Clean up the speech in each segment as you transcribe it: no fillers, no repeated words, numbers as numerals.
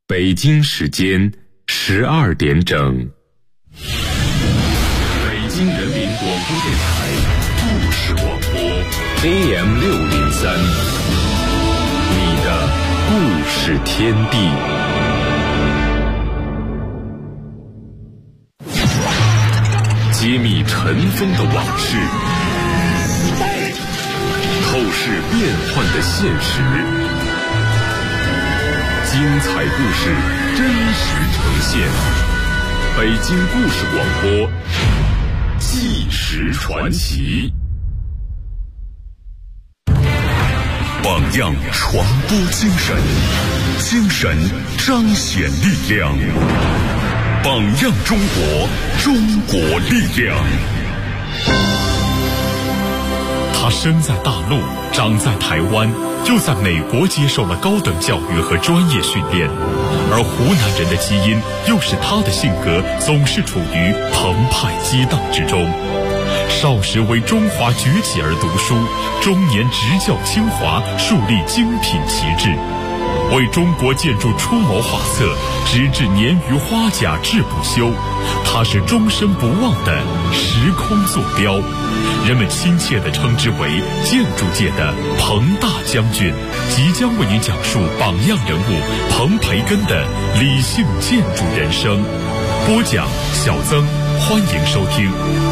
北京时间12点整。北京人民广播电台故事广播 AM603， 你的故事天地。揭秘尘封的往事，透视变幻的现实，精彩故事真实呈现。北京故事广播，纪实传奇。榜样传播精神，精神彰显力量。榜样中国，中国力量。他生在大陆，长在台湾，又在美国接受了高等教育和专业训练，而湖南人的基因又使他的性格总是处于澎湃激荡之中。少时为中华崛起而读书，中年执教清华，树立精品旗帜，为中国建筑出谋划策，直至年逾花甲志不休。他是终身不忘的时空坐标，人们亲切地称之为建筑界的彭大将军，即将为您讲述榜样人物彭培根的理性建筑人生。播讲小曾，欢迎收听。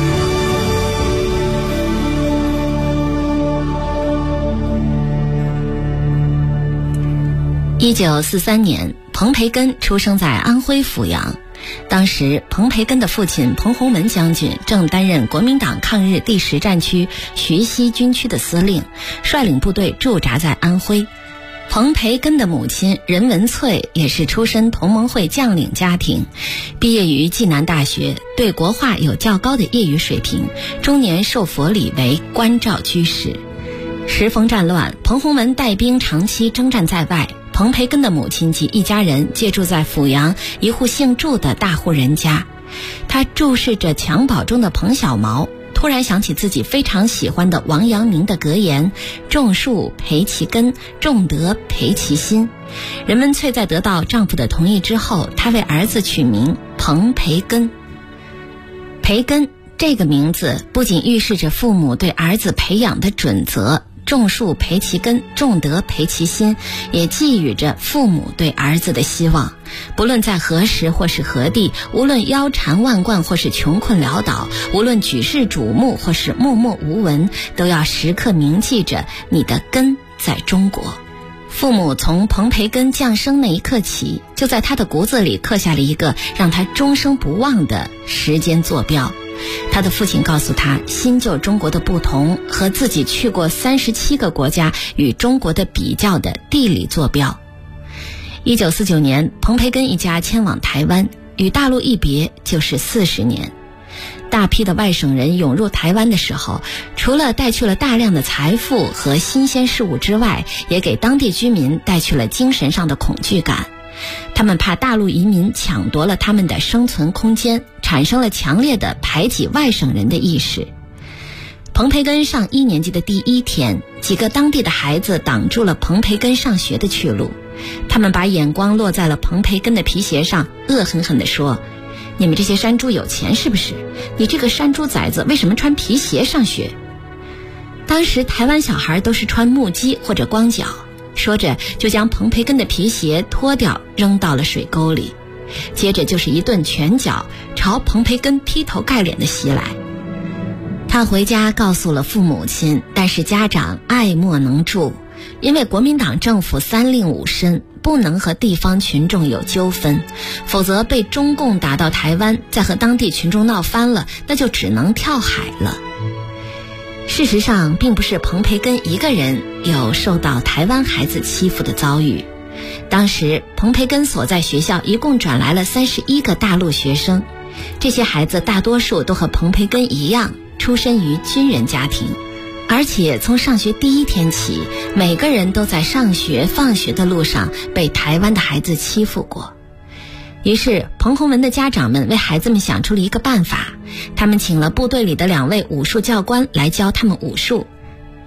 1943年，彭培根出生在安徽阜阳。当时，彭培根的父亲彭洪门将军正担任国民党抗日第10战区徐西军区的司令，率领部队驻扎在安徽。彭培根的母亲任文翠也是出身同盟会将领家庭，毕业于暨南大学，对国画有较高的业余水平，终年受佛礼为关照居士。时逢战乱，彭洪门带兵长期征战在外，彭培根的母亲及一家人借住在阜阳一户姓祝的大户人家。他注视着襁褓中的彭小毛，突然想起自己非常喜欢的王阳明的格言：种树培其根，种德培其心。任文翠在得到丈夫的同意之后，她为儿子取名彭培根。培根这个名字不仅预示着父母对儿子培养的准则，种树培其根，种德培其心，也寄予着父母对儿子的希望。不论在何时或是何地，无论腰缠万贯或是穷困潦倒，无论举世瞩目或是默默无闻，都要时刻铭记着你的根在中国。父母从彭培根降生那一刻起，就在他的骨子里刻下了一个让他终生不忘的时间坐标。他的父亲告诉他新旧中国的不同和自己去过37个国家与中国的比较的地理坐标。1949年，彭培根一家迁往台湾，与大陆一别就是40年。大批的外省人涌入台湾的时候，除了带去了大量的财富和新鲜事物之外，也给当地居民带去了精神上的恐惧感。他们怕大陆移民抢夺了他们的生存空间，产生了强烈的排挤外省人的意识。彭培根上1年级的第1天，几个当地的孩子挡住了彭培根上学的去路。他们把眼光落在了彭培根的皮鞋上，恶狠狠地说：你们这些山猪有钱是不是？你这个山猪崽子为什么穿皮鞋上学？当时台湾小孩都是穿木屐或者光脚，说着就将彭培根的皮鞋脱掉扔到了水沟里，接着就是一顿拳脚朝彭培根劈头盖脸的袭来。他回家告诉了父母亲，但是家长爱莫能助，因为国民党政府3令5申，不能和地方群众有纠纷，否则被中共打到台湾，再和当地群众闹翻了，那就只能跳海了。事实上，并不是彭培根一个人有受到台湾孩子欺负的遭遇。当时彭培根所在学校一共转来了31个大陆学生，这些孩子大多数都和彭培根一样出身于军人家庭，而且从上学第1天起，每个人都在上学放学的路上被台湾的孩子欺负过。于是彭洪文的家长们为孩子们想出了一个办法，他们请了部队里的2位武术教官来教他们武术。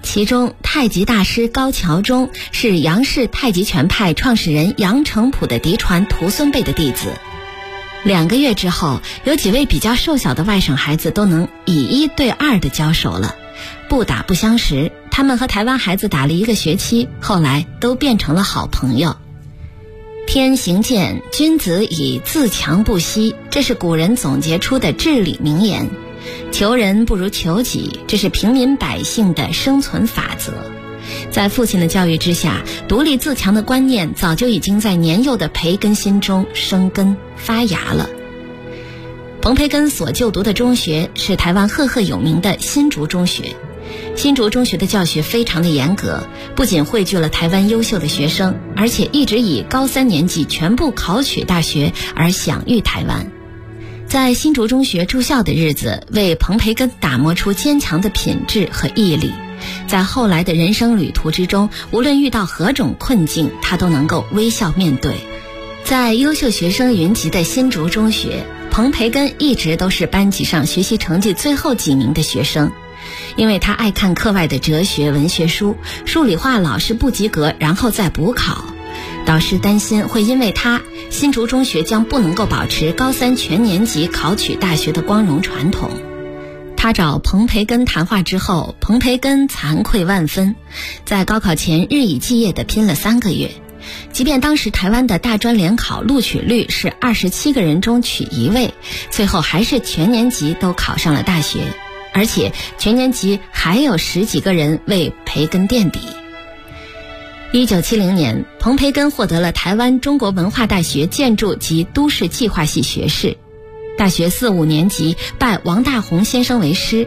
其中太极大师高桥中是杨氏太极拳派创始人杨成甫的嫡传徒孙辈的弟子。2个月之后，有几位比较瘦小的外省孩子都能以1对2的交手了，不打不相识。他们和台湾孩子打了1个学期，后来都变成了好朋友。天行健，君子以自强不息，这是古人总结出的至理名言。求人不如求己，这是平民百姓的生存法则。在父亲的教育之下，独立自强的观念早就已经在年幼的培根心中生根发芽了。彭培根所就读的中学是台湾赫赫有名的新竹中学。新竹中学的教学非常的严格，不仅汇聚了台湾优秀的学生，而且一直以高3年级全部考取大学而享誉台湾。在新竹中学住校的日子，为彭培根打磨出坚强的品质和毅力。在后来的人生旅途之中，无论遇到何种困境，他都能够微笑面对。在优秀学生云集的新竹中学，彭培根一直都是班级上学习成绩最后几名的学生。因为他爱看课外的哲学文学书，数理化老是不及格，然后再补考。导师担心会因为他，新竹中学将不能够保持高3全年级考取大学的光荣传统。他找彭培根谈话之后，彭培根惭愧万分，在高考前日以继夜地拼了3个月。即便当时台湾的大专联考录取率是27个人中取1位，最后还是全年级都考上了大学。而且全年级还有10几个人为培根垫底。1970年，彭培根获得了台湾中国文化大学建筑及都市计划系学士。大学4、5年级拜王大闳先生为师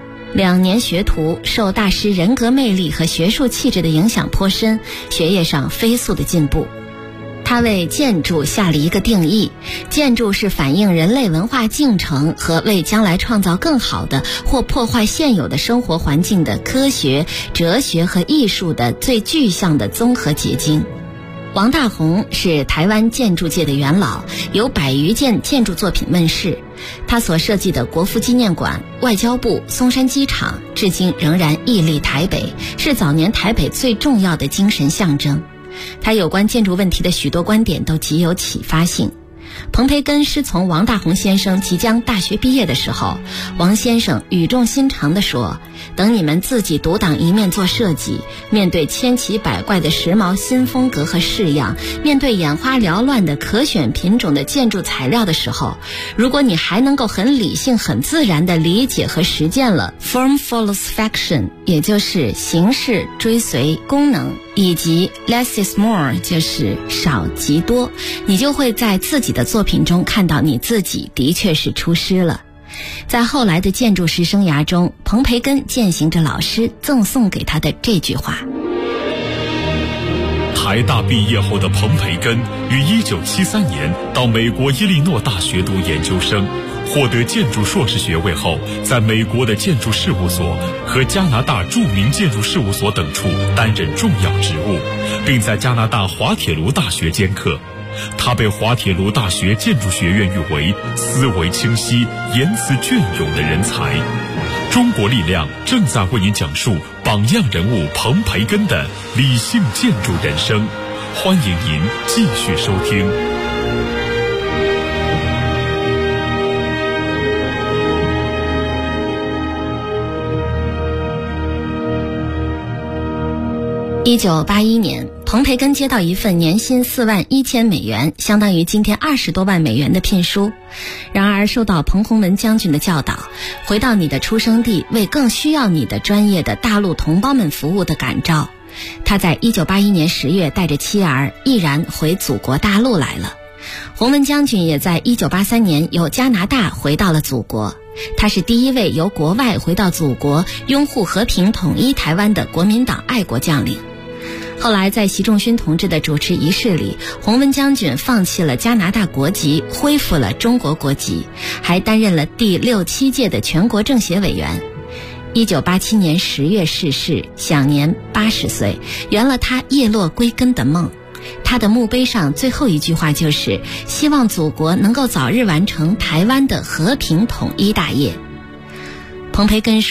，2年学徒，受大师人格魅力和学术气质的影响颇深，学业上飞速的进步。他为建筑下了一个定义，建筑是反映人类文化进程和为将来创造更好的或破坏现有的生活环境的科学、哲学和艺术的最具象的综合结晶。王大闳是台湾建筑界的元老，有100余件建筑作品问世。他所设计的国父纪念馆、外交部、松山机场，至今仍然屹立台北，是早年台北最重要的精神象征。他有关建筑问题的许多观点都极有启发性。彭培根师从王大闳先生即将大学毕业的时候，王先生语重心长地说，等你们自己独当一面做设计，面对千奇百怪的时髦新风格和式样，面对眼花缭乱的可选品种的建筑材料的时候，如果你还能够很理性很自然地理解和实践了 form follows function， 也就是形式追随功能，以及 less is more， 就是少即多，你就会在自己的作品中看到你自己的确是出师了。在后来的建筑师生涯中，彭培根践行着老师赠送给他的这句话。 台大毕业后的彭培根于1973年到美国伊利诺大学读研究生，获得建筑硕士学位后，在美国的建筑事务所和加拿大著名建筑事务所等处担任重要职务，并在加拿大滑铁卢大学兼课。他被滑铁卢大学建筑学院誉为思维清晰、言辞隽永的人才。中国力量正在为您讲述榜样人物彭培根的理性建筑人生，欢迎您继续收听。 1981年，彭培根接到一份年薪41000美元，相当于今天20多万美元的聘书。然而受到彭洪文将军的教导，回到你的出生地，为更需要你的专业的大陆同胞们服务的感召，他在1981年10月带着妻儿毅然回祖国大陆来了。洪文将军也在1983年由加拿大回到了祖国，他是第一位由国外回到祖国拥护和平统一台湾的国民党爱国将领。后来在习仲勋同志的主持仪式里，洪文将军放弃了加拿大国籍，恢复了中国国籍，还担任了第6、7届的全国政协委员。1987年10月逝世，享年80岁，圆了他叶落归根的梦。他的墓碑上最后一句话就是希望祖国能够早日完成台湾的和平统一大业。彭培根说，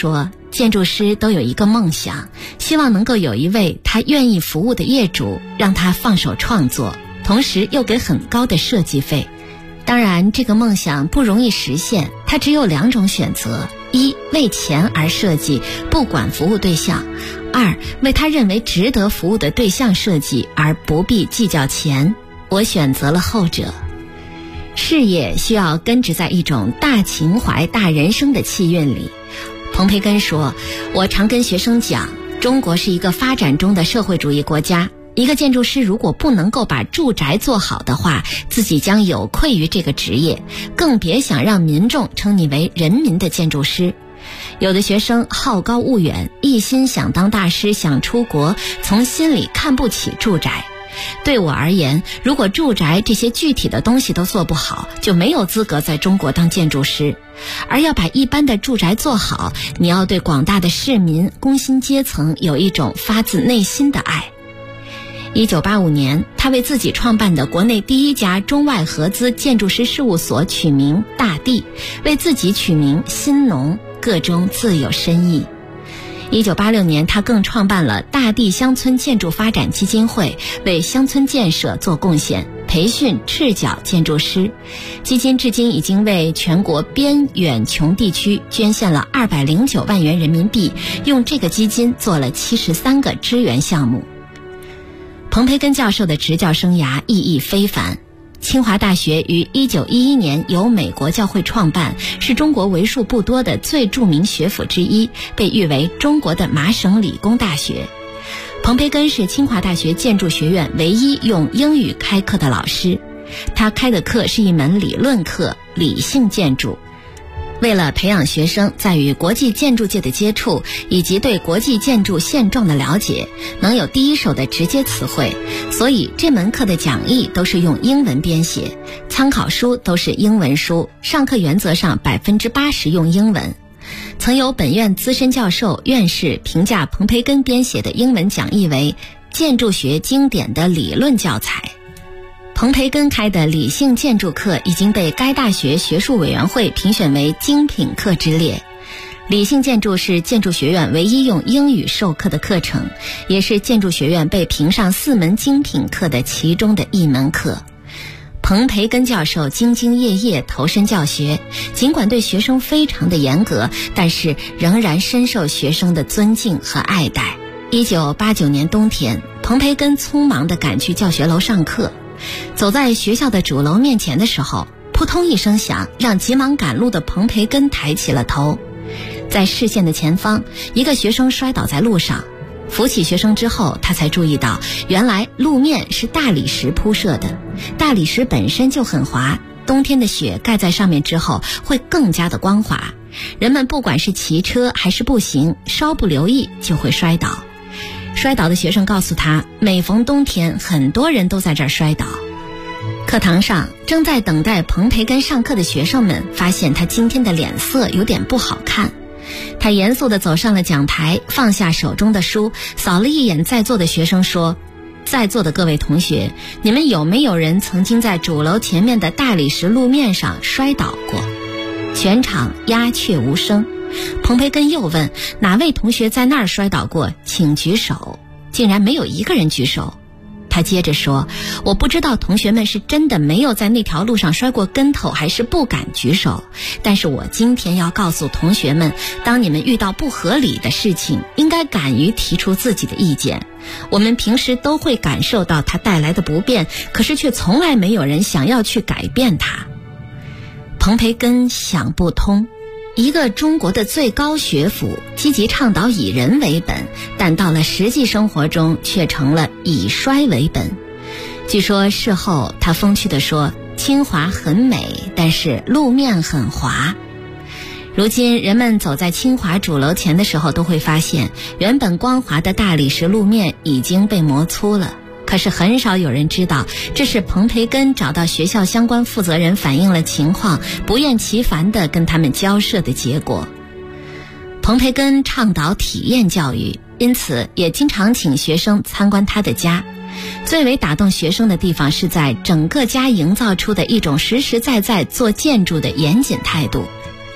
建筑师都有一个梦想，希望能够有一位他愿意服务的业主，让他放手创作，同时又给很高的设计费。当然，这个梦想不容易实现，他只有2种选择：一，为钱而设计，不管服务对象；二，为他认为值得服务的对象设计，而不必计较钱。我选择了后者。事业需要根植在一种大情怀、大人生的气韵里。彭培根说，我常跟学生讲，中国是一个发展中的社会主义国家，一个建筑师如果不能够把住宅做好的话，自己将有愧于这个职业，更别想让民众称你为人民的建筑师。有的学生好高骛远，一心想当大师，想出国，从心里看不起住宅。对我而言，如果住宅这些具体的东西都做不好，就没有资格在中国当建筑师。而要把一般的住宅做好，你要对广大的市民、工薪阶层有一种发自内心的爱。1985年，他为自己创办的国内第1家中外合资建筑师事务所取名大地，为自己取名新农，各中自有深意。1986年，他更创办了大地乡村建筑发展基金会，为乡村建设做贡献，培训赤脚建筑师。基金至今已经为全国边远穷地区捐献了209万元人民币，用这个基金做了73个支援项目。彭培根教授的执教生涯意义非凡。清华大学于1911年由美国教会创办，是中国为数不多的最著名学府之一，被誉为中国的麻省理工大学。彭培根是清华大学建筑学院唯一用英语开课的老师，他开的课是一门理论课，理性建筑。为了培养学生在与国际建筑界的接触，以及对国际建筑现状的了解，能有第一手的直接词汇，所以这门课的讲义都是用英文编写，参考书都是英文书，上课原则上80%用英文。曾有本院资深教授、院士评价彭培根编写的英文讲义为建筑学经典的理论教材。彭培根开的理性建筑课已经被该大学学术委员会评选为精品课之列。理性建筑是建筑学院唯一用英语授课的课程，也是建筑学院被评上4门精品课的其中的一门课。彭培根教授兢兢业业投身教学，尽管对学生非常的严格，但是仍然深受学生的尊敬和爱戴。1989年冬天，彭培根匆忙地赶去教学楼上课，走在学校的主楼面前的时候，扑通一声响，让急忙赶路的彭培根抬起了头。在视线的前方，一个学生摔倒在路上，扶起学生之后，他才注意到原来路面是大理石铺设的，大理石本身就很滑，冬天的雪盖在上面之后会更加的光滑，人们不管是骑车还是步行，稍不留意就会摔倒。摔倒的学生告诉他，每逢冬天很多人都在这儿摔倒。课堂上，正在等待彭培根上课的学生们发现他今天的脸色有点不好看。他严肃地走上了讲台，放下手中的书，扫了一眼在座的学生说，在座的各位同学，你们有没有人曾经在主楼前面的大理石路面上摔倒过？全场鸦雀无声。彭培根又问，哪位同学在那儿摔倒过，请举手。竟然没有一个人举手。他接着说，我不知道同学们是真的没有在那条路上摔过跟头，还是不敢举手，但是我今天要告诉同学们，当你们遇到不合理的事情，应该敢于提出自己的意见。我们平时都会感受到它带来的不便，可是却从来没有人想要去改变它。彭培根想不通，一个中国的最高学府积极倡导以人为本，但到了实际生活中却成了以衰为本。据说事后他风趣地说，清华很美，但是路面很滑。如今人们走在清华主楼前的时候，都会发现原本光滑的大理石路面已经被磨粗了。可是很少有人知道，这是彭培根找到学校相关负责人反映了情况，不厌其烦地跟他们交涉的结果。彭培根倡导体验教育，因此也经常请学生参观他的家。最为打动学生的地方是在整个家营造出的一种实实在在做建筑的严谨态度。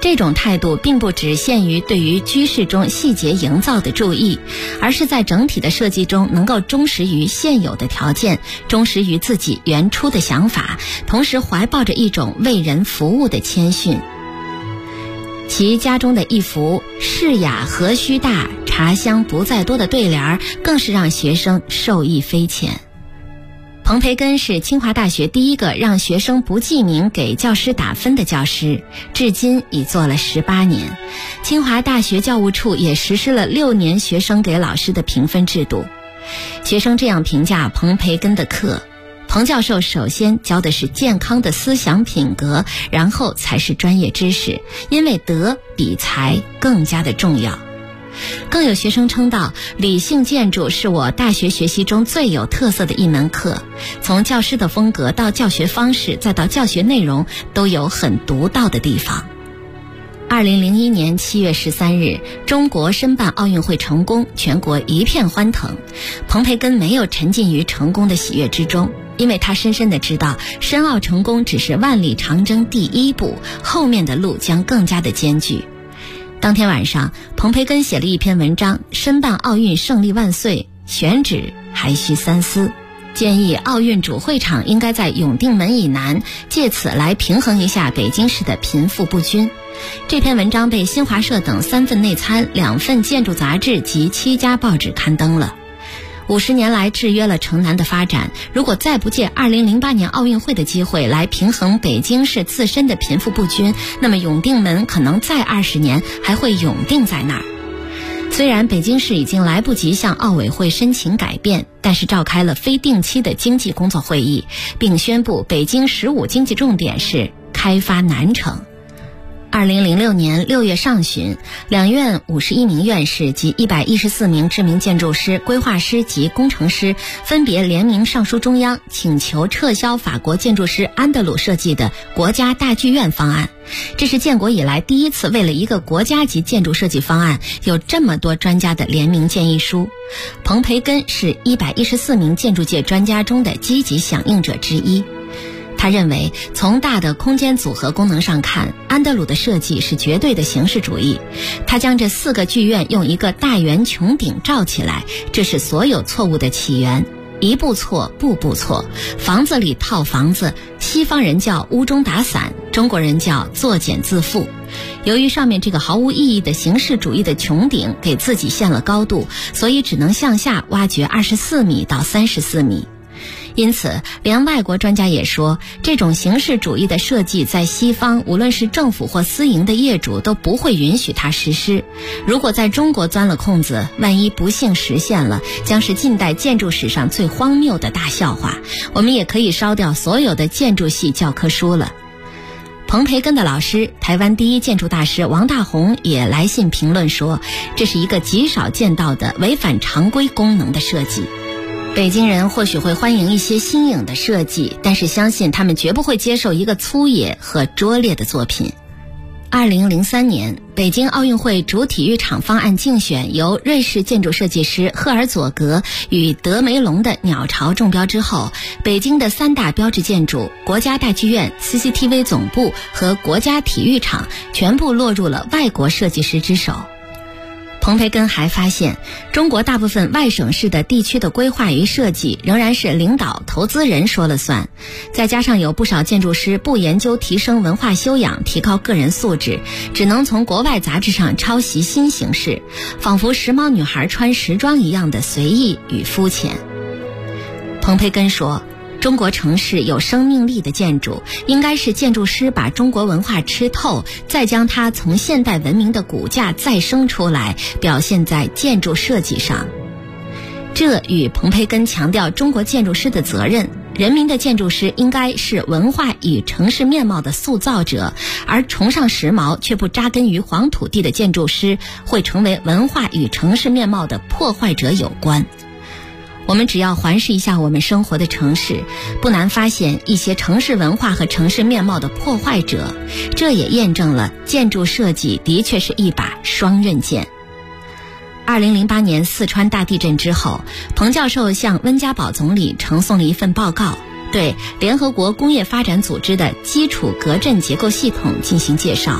这种态度并不只限于对于居室中细节营造的注意，而是在整体的设计中能够忠实于现有的条件，忠实于自己原初的想法，同时怀抱着一种为人服务的谦逊。其家中的一幅世雅何须大，茶香不在多的对联更是让学生受益匪浅。彭培根是清华大学第一个让学生不记名给教师打分的教师，至今已做了18年。清华大学教务处也实施了6年学生给老师的评分制度。学生这样评价彭培根的课：彭教授首先教的是健康的思想品格，然后才是专业知识，因为德比才更加的重要。更有学生称道，理性建筑是我大学学习中最有特色的一门课，从教师的风格到教学方式再到教学内容都有很独到的地方。2001年7月13日，中国申办奥运会成功，全国一片欢腾。彭培根没有沉浸于成功的喜悦之中，因为他深深地知道，申奥成功只是万里长征第一步，后面的路将更加的艰巨。当天晚上，彭培根写了一篇文章，申办奥运胜利万岁，选址还需三思，建议奥运主会场应该在永定门以南，借此来平衡一下北京市的贫富不均。这篇文章被新华社等3份内参、2份建筑杂志及7家报纸刊登了。50年来制约了城南的发展，如果再不借2008年奥运会的机会来平衡北京市自身的贫富不均，那么永定门可能再20年还会永定在那儿。虽然北京市已经来不及向奥委会申请改变，但是召开了非定期的经济工作会议，并宣布北京15经济重点是开发南城。2006年6月上旬，两院51名院士及114名知名建筑师、规划师及工程师分别联名上书中央，请求撤销法国建筑师安德鲁设计的国家大剧院方案。这是建国以来第一次为了一个国家级建筑设计方案有这么多专家的联名建议书。彭培根是114名建筑界专家中的积极响应者之一。他认为，从大的空间组合功能上看，安德鲁的设计是绝对的形式主义。他将这4个剧院用一个大圆穹顶罩起来，这是所有错误的起源。一步错，步步错。房子里套房子，西方人叫屋中打伞，中国人叫作茧自缚。由于上面这个毫无意义的形式主义的穹顶给自己限了高度，所以只能向下挖掘24米到34米。因此，连外国专家也说，这种形式主义的设计在西方，无论是政府或私营的业主都不会允许它实施。如果在中国钻了空子，万一不幸实现了，将是近代建筑史上最荒谬的大笑话。我们也可以烧掉所有的建筑系教科书了。彭培根的老师，台湾第一建筑大师王大闳也来信评论说，这是一个极少见到的违反常规功能的设计。北京人或许会欢迎一些新颖的设计，但是相信他们绝不会接受一个粗野和拙劣的作品。2003年，北京奥运会主体育场方案竞选由瑞士建筑设计师赫尔佐格与德梅隆的鸟巢中标之后，北京的3大标志建筑国家大剧院、CCTV 总部和国家体育场全部落入了外国设计师之手。彭培根还发现，中国大部分外省市的地区的规划与设计仍然是领导投资人说了算，再加上有不少建筑师不研究提升文化修养、提高个人素质，只能从国外杂志上抄袭新形式，仿佛时髦女孩穿时装一样的随意与肤浅。彭培根说，中国城市有生命力的建筑，应该是建筑师把中国文化吃透，再将它从现代文明的骨架再生出来，表现在建筑设计上。这与彭培根强调中国建筑师的责任，人民的建筑师应该是文化与城市面貌的塑造者，而崇尚时髦却不扎根于黄土地的建筑师，会成为文化与城市面貌的破坏者有关。我们只要环视一下我们生活的城市，不难发现一些城市文化和城市面貌的破坏者，这也验证了建筑设计的确是一把双刃剑。2008年四川大地震之后，彭教授向温家宝总理呈送了一份报告，对联合国工业发展组织的基础隔震结构系统进行介绍。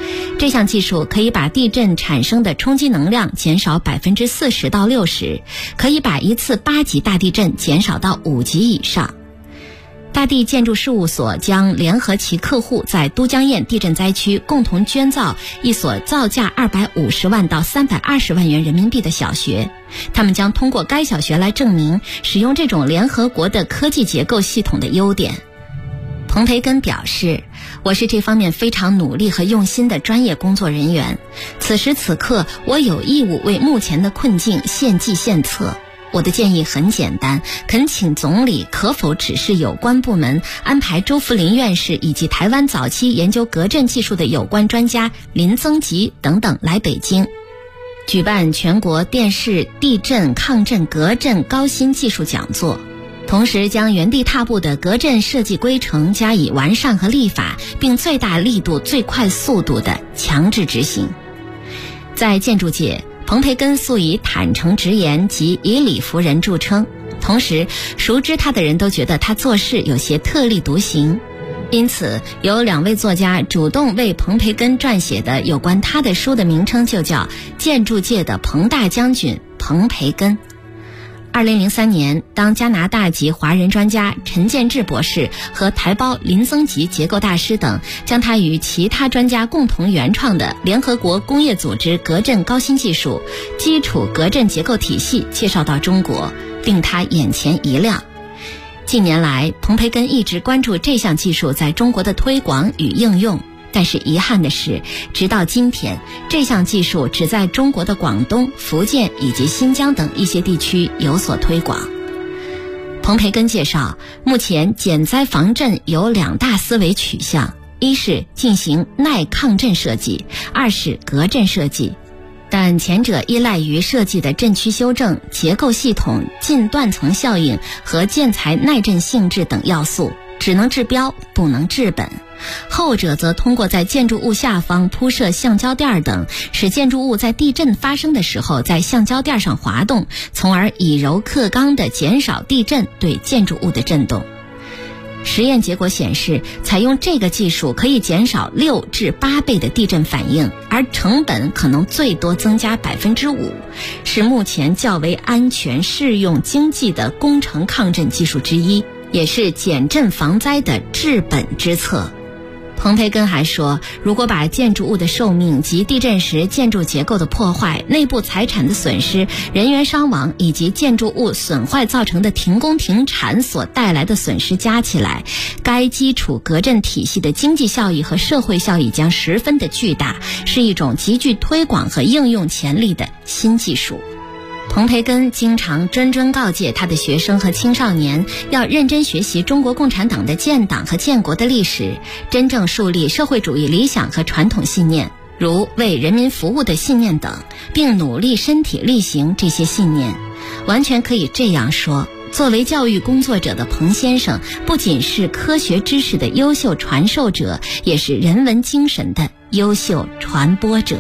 这项技术可以把地震产生的冲击能量减少40%到60%，可以把一次8级大地震减少到5级以上。大地建筑事务所将联合其客户在都江堰地震灾区共同捐造一所造价250万到320万元人民币的小学。他们将通过该小学来证明使用这种联合国的科技结构系统的优点。彭培根表示，我是这方面非常努力和用心的专业工作人员，此时此刻我有义务为目前的困境献计献策。我的建议很简单，恳请总理可否指示有关部门安排周福林院士以及台湾早期研究隔震技术的有关专家林增吉等等来北京，举办全国电视地震、抗震、隔震高新技术讲座，同时将原地踏步的隔震设计规程加以完善和立法，并最大力度、最快速度的强制执行。在建筑界，彭培根素以坦诚直言及以理服人著称，同时熟知他的人都觉得他做事有些特立独行，因此有2位作家主动为彭培根撰写的有关他的书的名称就叫《建筑界的彭大将军彭培根》。2003年，当加拿大籍华人专家陈建志博士和台胞林增吉结构大师等将他与其他专家共同原创的联合国工业组织隔震高新技术基础隔震结构体系介绍到中国，令他眼前一亮。近年来，彭培根一直关注这项技术在中国的推广与应用，但是遗憾的是，直到今天，这项技术只在中国的广东、福建以及新疆等一些地区有所推广。彭培根介绍，目前减灾防震有2大思维取向，一是进行耐抗震设计，二是隔震设计。但前者依赖于设计的震区修正、结构系统、近断层效应和建材耐震性质等要素，只能治标不能治本。后者则通过在建筑物下方铺设橡胶垫等，使建筑物在地震发生的时候在橡胶垫上滑动，从而以柔克刚地减少地震对建筑物的震动。实验结果显示，采用这个技术可以减少6至8倍的地震反应，而成本可能最多增加5%，是目前较为安全、适用、经济的工程抗震技术之一，也是减震防灾的治本之策。彭培根还说，如果把建筑物的寿命及地震时建筑结构的破坏、内部财产的损失、人员伤亡以及建筑物损坏造成的停工停产所带来的损失加起来，该基础隔震体系的经济效益和社会效益将十分的巨大，是一种极具推广和应用潜力的新技术。彭培根经常谆告诫他的学生和青少年要认真学习中国共产党的建党和建国的历史，真正树立社会主义理想和传统信念，如为人民服务的信念等，并努力身体力行这些信念。完全可以这样说，作为教育工作者的彭先生，不仅是科学知识的优秀传授者，也是人文精神的优秀传播者。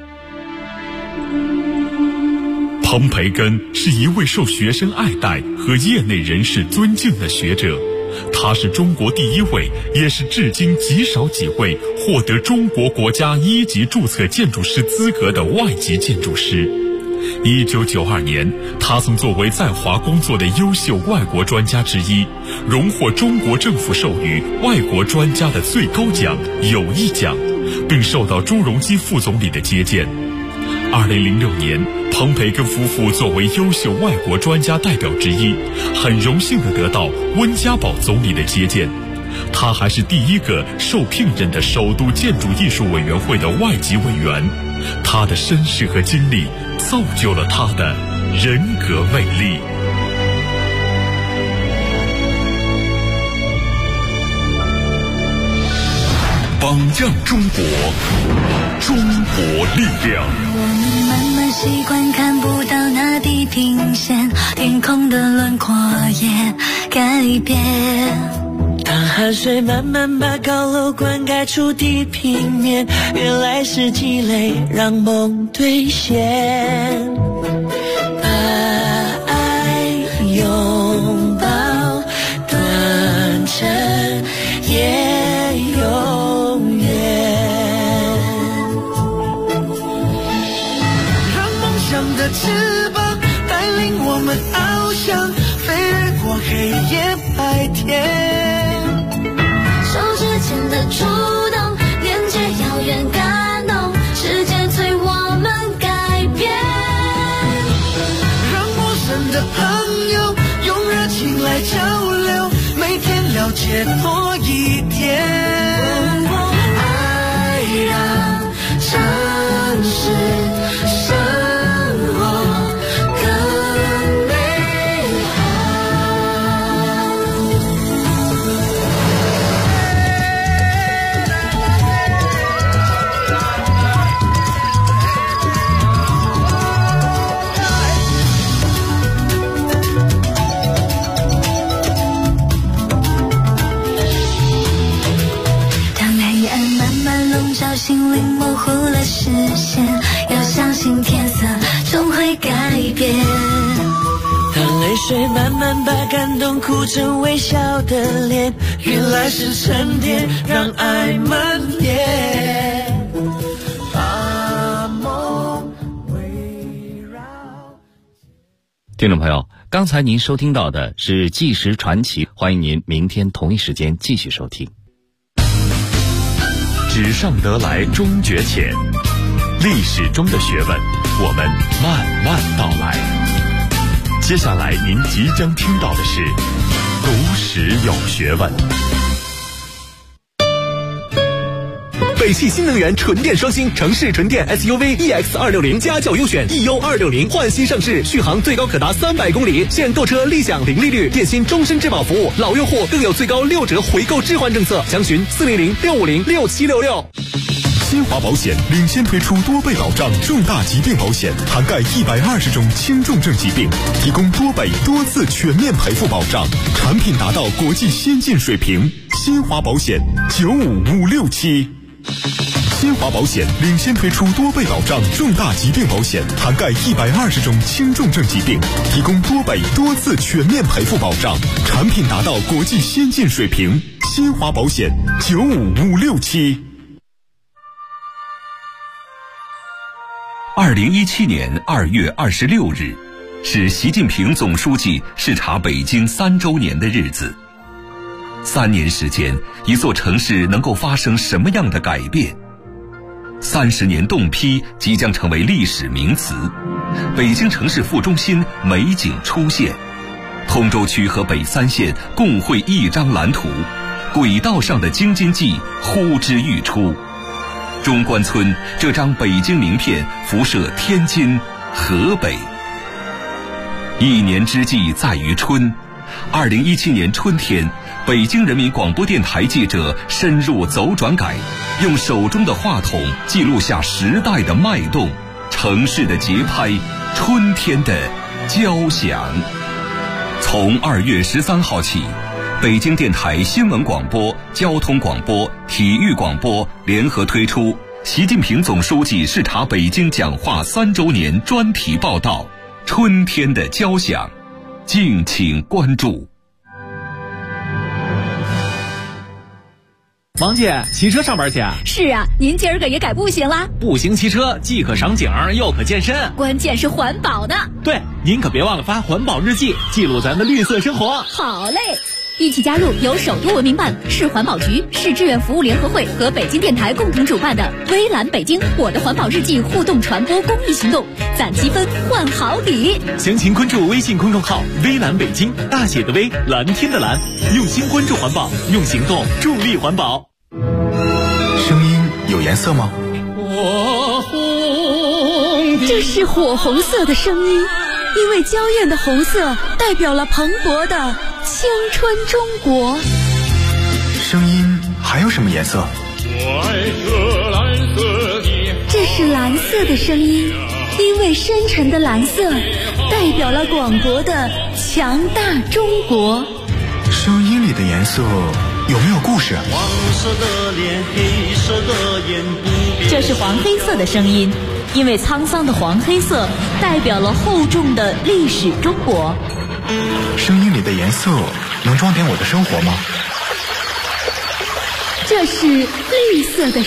彭培根是一位受学生爱戴和业内人士尊敬的学者，他是中国第一位，也是至今极少几位获得中国国家1级注册建筑师资格的外籍建筑师。1992年，他曾作为在华工作的优秀外国专家之一，荣获中国政府授予外国专家的最高奖友谊奖，并受到朱镕基副总理的接见。2006年，彭培根夫妇作为优秀外国专家代表之一，很荣幸地得到温家宝总理的接见。他还是第一个受聘任的首都建筑艺术委员会的外籍委员，他的身世和经历造就了他的人格魅力。榜样中国，中国力量。 我们慢慢习惯看不到那地平线，天空的轮廓也改变。当汗水慢慢把高楼灌溉出地平面，原来是积累让梦兑现。把爱拥抱，断层也永远。 黑夜白天。 手指间的触动，连接遥远感动，时间催我们改变。 让陌生的朋友用热情来交流，每天了解多一点。爱让城市生活更美心灵模糊了视线，要相信天色终会改变。当泪水慢慢把感动哭成微笑的脸，原来是沉淀，让爱蔓延，把梦围绕。 听众朋友，刚才您收听到的是纪实传奇，欢迎您明天同一时间继续收听。 纸上得来终觉浅，历史中的学问，我们慢慢道来。接下来您即将听到的是读史有学问。 北汽新能源纯电双星城市纯电 SUV EX260家轿优选 EU260换新上市，续航最高可达300公里，现购车立享零利率，电信终身质保服务，老用户更有最高6折回购置换政策，详询400-650-6766。 新华保险领先推出多倍保障重大疾病保险，涵盖120种轻重症疾病，提供多倍多次全面赔付保障，产品达到国际先进水平。新华保险95567。新华保险领先推出多倍保障重大疾病保险，涵盖120种轻重症疾病，提供多倍多次全面赔付保障，产品达到国际先进水平。新华保险95567。 2017年2月26日，是习近平总书记视察北京3周年的日子。3年时间，一座城市能够发生什么样的改变？30年冻批即将成为历史名词，北京城市副中心美景出现，通州区和北3县共绘一张蓝图，轨道上的京津冀呼之欲出。中关村这张北京名片辐射天津、河北。一年之计在于春，2017年春天，北京人民广播电台记者深入走转改，用手中的话筒记录下时代的脉动，城市的节拍，春天的交响。从2月13号起，北京电台新闻广播、交通广播、体育广播联合推出习近平总书记视察北京讲话3周年专题报道《春天的交响》，敬请关注。 王姐，骑车上班去啊？ 是啊，您今儿个也改步行啦？ 步行骑车既可赏景又可健身， 关键是环保呢。 对，您可别忘了发环保日记，记录咱的绿色生活。 好嘞，一起加入由首都文明办、市环保局、市志愿服务联合会和北京电台共同主办的微蓝北京我的环保日记互动传播公益行动，攒积分换好礼。 详情关注微信公众号微蓝北京，大写的微，蓝天的蓝，用心关注环保，用行动助力环保。 声音有颜色吗？ 这是火红色的声音，因为娇艳的红色代表了蓬勃的青春中国。 声音还有什么颜色？ 这是蓝色的声音，因为深沉的蓝色代表了广博的强大中国。 声音里的颜色有没有故事？ 黄色的脸，黑色的眼， 这是黄黑色的声音，因为沧桑的黄黑色代表了厚重的历史中国。 声音里的颜色能装点我的生活吗？ 这是绿色的